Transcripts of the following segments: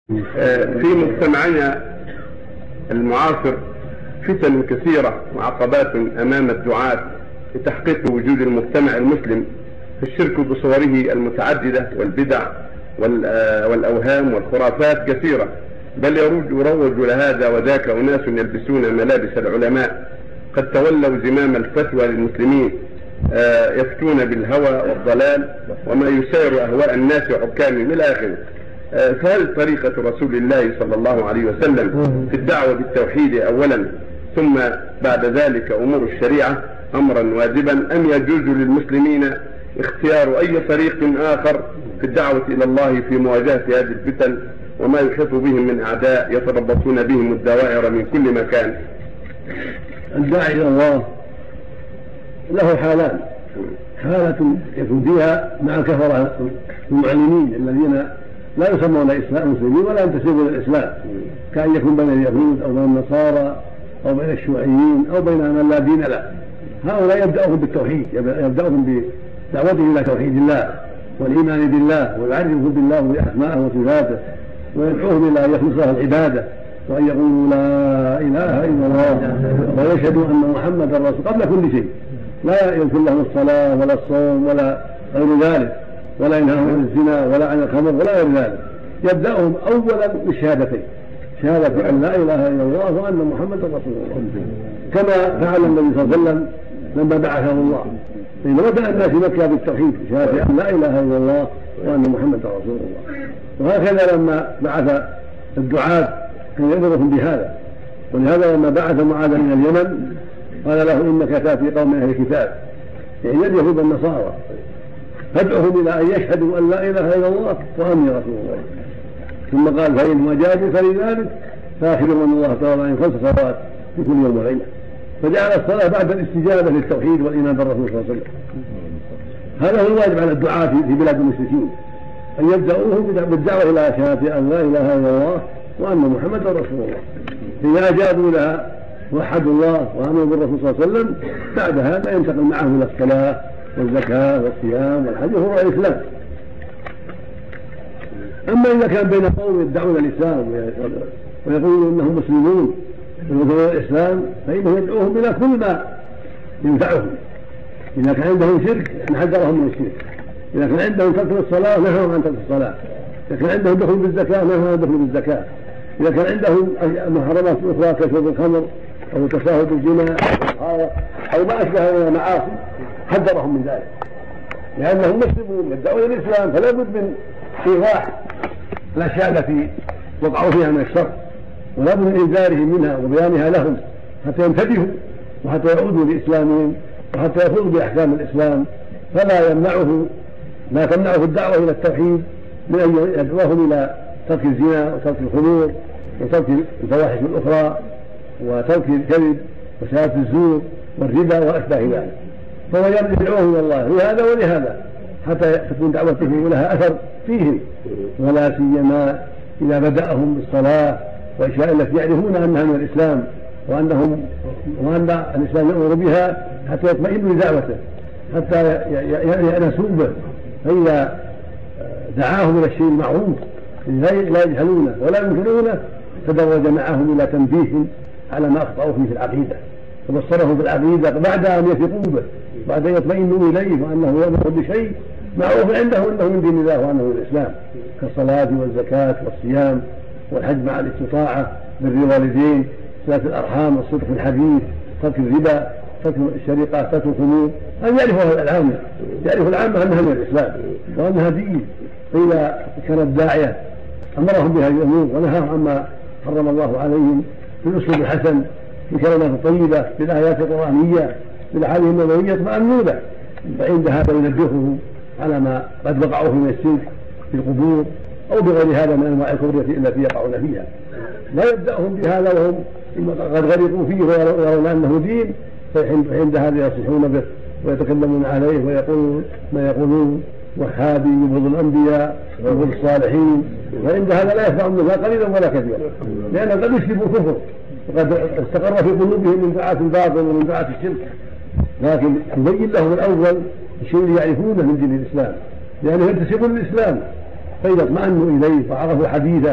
في مجتمعنا المعاصر فتن كثيرة وعقبات أمام الدعاة لتحقيق وجود المجتمع المسلم، فالشرك بصوره المتعددة والبدع والأوهام والخرافات كثيرة، بل يروج لهذا وذاك أناس يلبسون ملابس العلماء قد تولوا زمام الفتوى للمسلمين، يفتون بالهوى والضلال وما يسير أهواء الناس وحكامهم إلى آخره. فهل طريقة رسول الله صلى الله عليه وسلم في الدعوة بالتوحيد أولا ثم بعد ذلك أمور الشريعة أمرا واجبا، أم يجوز للمسلمين اختيار أي طريق آخر في الدعوة إلى الله في مواجهة هذه الفتن وما يحيط بهم من أعداء يتربصون بهم الدوائر من كل مكان؟ الداعي إلى الله له حالان: حالة يكون فيها مع الكفرة المعلمين الذين لا يسمون مسلمين ولا ينتسبون إلى الإسلام، كأن يكون بين اليهود أو بين النصارى أو بين الشيوعيين أو بين من لا دين له. هؤلاء يبدأهم بالتوحيد، يبدأهم بدعوته إلى توحيد الله والإيمان بالله ويعرفهم بالله بأسمائه وصفاته ويدعوهم إلى أن يخلص له العبادة وأن يقولوا لا إله إلا الله ويشهدوا أن محمدا رسول قبل كل شيء، لا يذكر لهم الصلاة ولا الصوم ولا غير ذلك، ولا ينهاهم عن الزنا ولا عن الخمر ولا غير ذلك. يبدأهم أولا بالشهادتين: شهادة أن لا إله إلا الله وأن محمدا رسول الله، كما فعل النبي صلى الله عليه وسلم لما بعثه الله، فإن بدأ الناس مكة بالتوحيد شهادة أن لا إله إلا الله وأن محمدا رسول الله. وهكذا لما بعث الدعاة كان يأمرهم بهذا، ولهذا لما بعث معاذ من اليمن قال له: إنك تأتي قوم أهل الكتاب، يعني اليهود والنصارى، فادعهم إلى أن يشهدوا أن لا إله إلا الله وأني رسول الله. ثم قال: فإن وجادوا فلذلك فأخبروا أن الله تعالى عن 5 صلوات في كل يوم وليلة. فجعل الصلاة بعد الاستجابة للتوحيد والإيمان بالرسول صلى الله عليه وسلم. هذا هو الواجب على الدعاة في بلاد المشركين، أن يبدأوهم بالدعوة إلى شهادة أن لا إله إلا الله وأن محمدا رسول الله. إذا أجابوا لها وحدوا الله وآمنوا بالرسول صلى الله عليه وسلم، بعد هذا ينتقل معهم إلى الصلاة والزكاة والصيام والحج وهو الإسلام. أما إذا كان بين قوم يدعون الإسلام ويقولون إنهم مسلمون ويدعون الإسلام، فإنه يدعوهم إلى كل ما ينفعهم. إذا كان عندهم شرك نحذرهم من الشرك، إذا كان عندهم ترك الصلاة نهوا عن ترك الصلاة، إذا كان عندهم دخول بالزكاة نهوا عن دخول بالزكاة، إذا كان عندهم محرمات أخرى كشرب الخمر أو تشاهد الزنا أو ما أشبه من المعاصي حذرهم من ذلك، لأنهم مسلمون يدعون الإسلام، فلا بد من إيضاح الأشياء التي وقعوا فيها من الشر، ولا بد من إنذارهم منها وبيانها لهم حتى ينتبهوا وحتى يعودوا لإسلامهم وحتى يفوزوا بأحكام الإسلام. فلا يمنعه ما تمنعه الدعوة إلى التوحيد من أن يدعوهم إلى ترك الزنا وترك الخمور وترك الفواحش الأخرى وترك الكذب وشهادة الزور والربا وأشباه ذلك. فهو يدعوهم إلى الله لهذا ولهذا حتى تكون دعوته لها أثر فيهم، ولا سيما إذا بدأهم بالصلاة والأشياء التي يعرفون أنها من الإسلام وأن الإسلام يأمر بها حتى يطمئنوا لدعوته، حتى يأنسوا به. فإذا دعاهم إلى الشيء المعروف لا يجهلونه ولا ينكرونه، تدرج معهم إلى تنبيههم على ما أخطأوا فيه في العقيدة، وبصرهم في العقيدة بعد أن يثقوا به، بعد أن يطمئنوا إليه وأنه يأمر بشيء معروف عنده أنه من دين الله وأنه من الإسلام، كالصلاة والزكاة والصيام والحج مع الاستطاعة، بر الوالدين، صلة الأرحام، الصدق في الحديث، ترك الربا، ترك الشريقات، ترك الخمور. أن يعرفوا العامة، يعرف العامة أنها من الإسلام وأنها دين. فإذا كان الداعية أمرهم بهذه الأمور ونهاهم عما حرم الله عليهم بالأسلوب الحسن، بالكلمات الطيبة، بالآيات القرآنية، بالأحاديث النبوية، اطمأنوا له، فعند هذا ينبههم على ما قد وقعوا في من الشرك في القبور أو بغير هذا من أنواع الكفر التي يقعون فيها. لا يبدأهم بهذا وهم قد غرقوا فيه ويرون أنه دين، فعند هذا يصيحون به ويتكلمون عليه ويقولون ما يقولون وهابي يبغض الأنبياء ويبغض الصالحين، وعند هذا لا يفعلون لا قليلا ولا كثيرا، لأن قد يشربوا الكفر وقد استقر في قلوبهم من دعاة الباطل ومن دعاة الشرك. لكن يبين لهم الأول الشيء يعرفونه من دين الإسلام، لأنه ينتسبون للإسلام، فإذا اطمأنوا إليه وعرفوا حديثه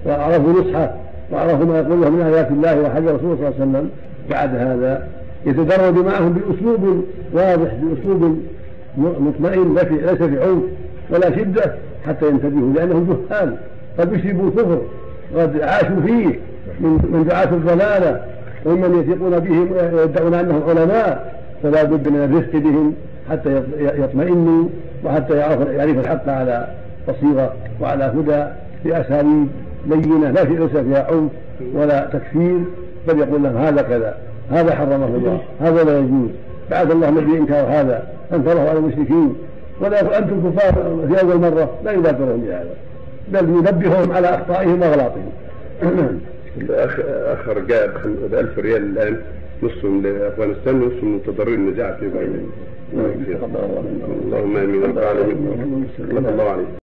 وعرفوا نصحه وعرفوا ما يقول له من آيات الله وحديث رسوله صلى الله عليه وسلم، بعد هذا يتدرج معهم بأسلوب واضح، بأسلوب مطمئن ليس في عنف ولا شدة، حتى ينتبهوا، لأنهم جهال قد يشربوا الكفر وقد عاشوا فيه من دعاة الضلالة ومن يثقون بهم ويدعون أنهم علماء، فلا بد من الرفق بهم حتى يطمئنوا وحتى يعرفوا الحق على بصيرة وعلى هدى بأساليب لينة ليس فيها عنف ولا تكفير، بل يقول لهم هذا كذا، هذا حرمه الله، هذا لا يجوز، بعث الله النبي إنكار هذا، أنكره على المشركين، ولا يقول أنتم كفار في أول مرة، لا يبادرون بهذا، بل ينبههم على أخطائهم وأغلاطهم. الأخ رجاء ب1000 ريال الآن، نصهم لأفغانستان ونصهم المتضررين النزاع في بعضهم. اللهم آمين. الله عليك.